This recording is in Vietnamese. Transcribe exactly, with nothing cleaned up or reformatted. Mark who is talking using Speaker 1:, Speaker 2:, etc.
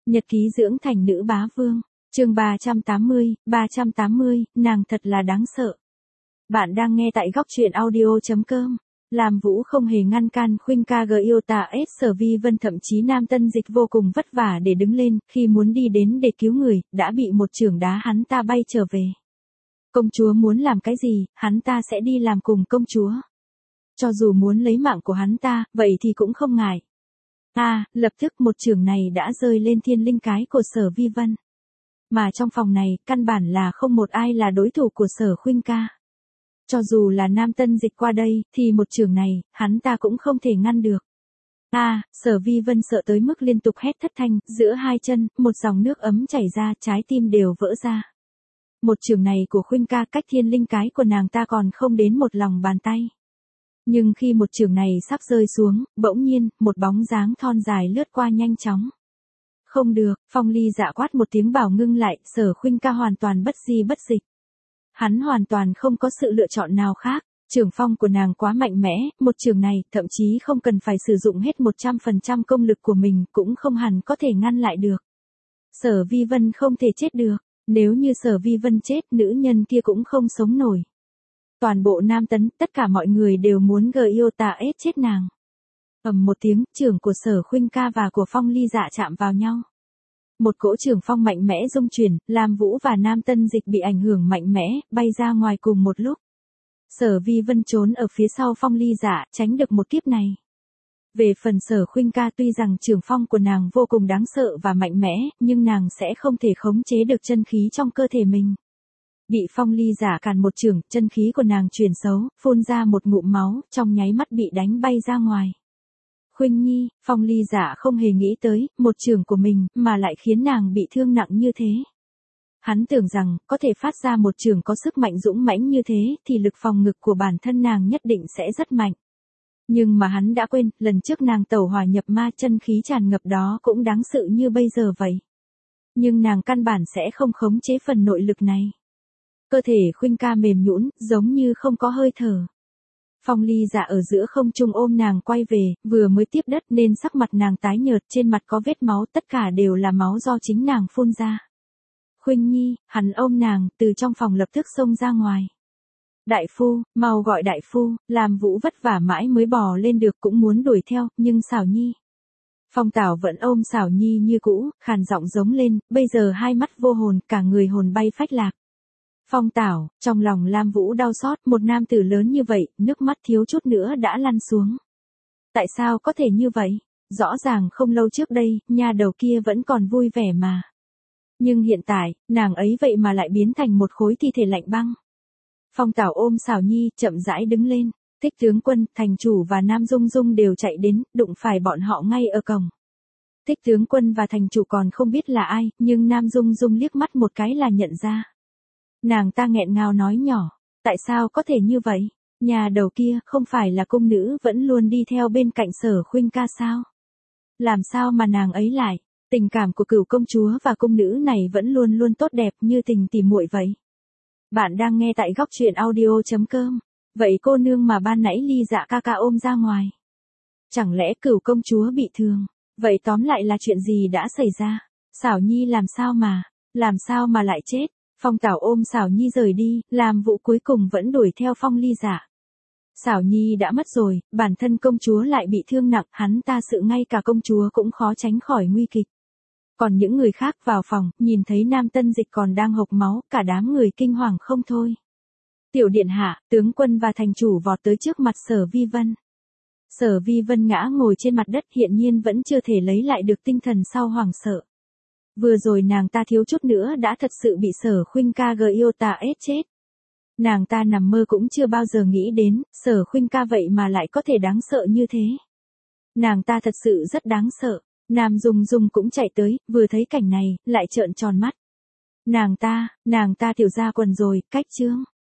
Speaker 1: Nhật ký dưỡng thành nữ bá vương, chương ba trăm tám mươi, ba trăm tám mươi, nàng thật là đáng sợ. Bạn đang nghe tại góc truyện audio chấm com. Làm Vũ không hề ngăn can Khuynh ca gờ yêu tà ết Sở Vi Vân, thậm chí Nam Tân Dịch vô cùng vất vả để đứng lên, khi muốn đi đến để cứu người, đã bị một chưởng đá hắn ta bay trở về. Công chúa muốn làm cái gì, hắn ta sẽ đi làm cùng công chúa. Cho dù muốn lấy mạng của hắn ta, vậy thì cũng không ngại. À, lập tức một chưởng này đã rơi lên thiên linh cái của Sở Vi Vân. Mà trong phòng này, căn bản là không một ai là đối thủ của Sở Khuynh ca. Cho dù là Nam Tân Dịch qua đây, thì một chưởng này, hắn ta cũng không thể ngăn được. À, Sở Vi Vân sợ tới mức liên tục hét thất thanh, giữa hai chân, một dòng nước ấm chảy ra, trái tim đều vỡ ra. Một chưởng này của Khuynh ca cách thiên linh cái của nàng ta còn không đến một lòng bàn tay. Nhưng khi một chưởng này sắp rơi xuống, bỗng nhiên, một bóng dáng thon dài lướt qua nhanh chóng. Không được, Phong Ly Dạ quát một tiếng bảo ngưng lại, Sở Khuynh ca hoàn toàn bất di bất dịch. Hắn hoàn toàn không có sự lựa chọn nào khác, chưởng phong của nàng quá mạnh mẽ, một chưởng này thậm chí không cần phải sử dụng hết một trăm phần trăm công lực của mình cũng không hẳn có thể ngăn lại được. Sở Vi Vân không thể chết được, nếu như Sở Vi Vân chết nữ nhân kia cũng không sống nổi. Toàn bộ Nam Tấn, tất cả mọi người đều muốn gờ yêu tà ết chết nàng. Ầm một tiếng, chưởng của Sở Khuynh ca và của Phong Ly Dạ chạm vào nhau. Một cỗ chưởng phong mạnh mẽ rung chuyển, làm Vũ và Nam Tân Dịch bị ảnh hưởng mạnh mẽ, bay ra ngoài cùng một lúc. Sở Vi Vân trốn ở phía sau Phong Ly Dạ, tránh được một kiếp này. Về phần Sở Khuynh ca, tuy rằng chưởng phong của nàng vô cùng đáng sợ và mạnh mẽ, nhưng nàng sẽ không thể khống chế được chân khí trong cơ thể mình. Bị Phong Ly Dạ càn một chưởng, chân khí của nàng chuyển xấu, phun ra một ngụm máu, trong nháy mắt bị đánh bay ra ngoài. Khuynh Nhi, Phong Ly Dạ không hề nghĩ tới, một chưởng của mình, mà lại khiến nàng bị thương nặng như thế. Hắn tưởng rằng, có thể phát ra một chưởng có sức mạnh dũng mãnh như thế, thì lực phòng ngực của bản thân nàng nhất định sẽ rất mạnh. Nhưng mà hắn đã quên, lần trước nàng tẩu hỏa nhập ma, chân khí tràn ngập đó cũng đáng sợ như bây giờ vậy. Nhưng nàng căn bản sẽ không khống chế phần nội lực này. Cơ thể Khuynh ca mềm nhũn, giống như không có hơi thở. Phong Ly Dạ ở giữa không trung ôm nàng quay về, vừa mới tiếp đất nên sắc mặt nàng tái nhợt, trên mặt có vết máu, tất cả đều là máu do chính nàng phun ra. Khuynh Nhi, hắn ôm nàng, từ trong phòng lập tức xông ra ngoài. Đại phu, mau gọi đại phu, làm Vũ vất vả mãi mới bò lên được, cũng muốn đuổi theo, nhưng Xảo Nhi. Phong Tảo vẫn ôm Xảo Nhi như cũ, khàn giọng giống lên, bây giờ hai mắt vô hồn, cả người hồn bay phách lạc. Phong Tảo, trong lòng Lam Vũ đau xót, một nam tử lớn như vậy, nước mắt thiếu chút nữa đã lăn xuống. Tại sao có thể như vậy? Rõ ràng không lâu trước đây, nha đầu kia vẫn còn vui vẻ mà. Nhưng hiện tại, nàng ấy vậy mà lại biến thành một khối thi thể lạnh băng. Phong Tảo ôm Xảo Nhi, chậm rãi đứng lên, Thích tướng quân, thành chủ và Nam Dung Dung đều chạy đến, đụng phải bọn họ ngay ở cổng. Thích tướng quân và thành chủ còn không biết là ai, nhưng Nam Dung Dung liếc mắt một cái là nhận ra. Nàng ta nghẹn ngào nói nhỏ, tại sao có thể như vậy? Nhà đầu kia không phải là cung nữ vẫn luôn đi theo bên cạnh Sở Khuynh ca sao? Làm sao mà nàng ấy lại? Tình cảm của Cửu công chúa và cung nữ này vẫn luôn luôn tốt đẹp như tình tỉ muội vậy. Bạn đang nghe tại góc truyện audio chấm com. Vậy cô nương mà ban nãy Ly Dạ ca ca ôm ra ngoài. Chẳng lẽ Cửu công chúa bị thương? Vậy tóm lại là chuyện gì đã xảy ra? Xảo Nhi làm sao mà, làm sao mà lại chết? Phong Tảo ôm Xảo Nhi rời đi, làm Vũ cuối cùng vẫn đuổi theo Phong Ly Dạ. Xảo Nhi đã mất rồi, bản thân công chúa lại bị thương nặng, hắn ta sợ ngay cả công chúa cũng khó tránh khỏi nguy kịch. Còn những người khác vào phòng, nhìn thấy Nam Tân Dịch còn đang hộc máu, cả đám người kinh hoàng không thôi. Tiểu điện hạ, tướng quân và thành chủ vọt tới trước mặt Sở Vi Vân. Sở Vi Vân ngã ngồi trên mặt đất, hiện nhiên vẫn chưa thể lấy lại được tinh thần sau hoảng sợ. Vừa rồi nàng ta thiếu chút nữa đã thật sự bị Sở Khuynh ca gờ yêu tà ết chết. Nàng ta nằm mơ cũng chưa bao giờ nghĩ đến, Sở Khuynh ca vậy mà lại có thể đáng sợ như thế. Nàng ta thật sự rất đáng sợ. Nam Dung Dung cũng chạy tới, vừa thấy cảnh này, lại trợn tròn mắt. Nàng ta, nàng ta tiểu ra quần rồi, cách chương.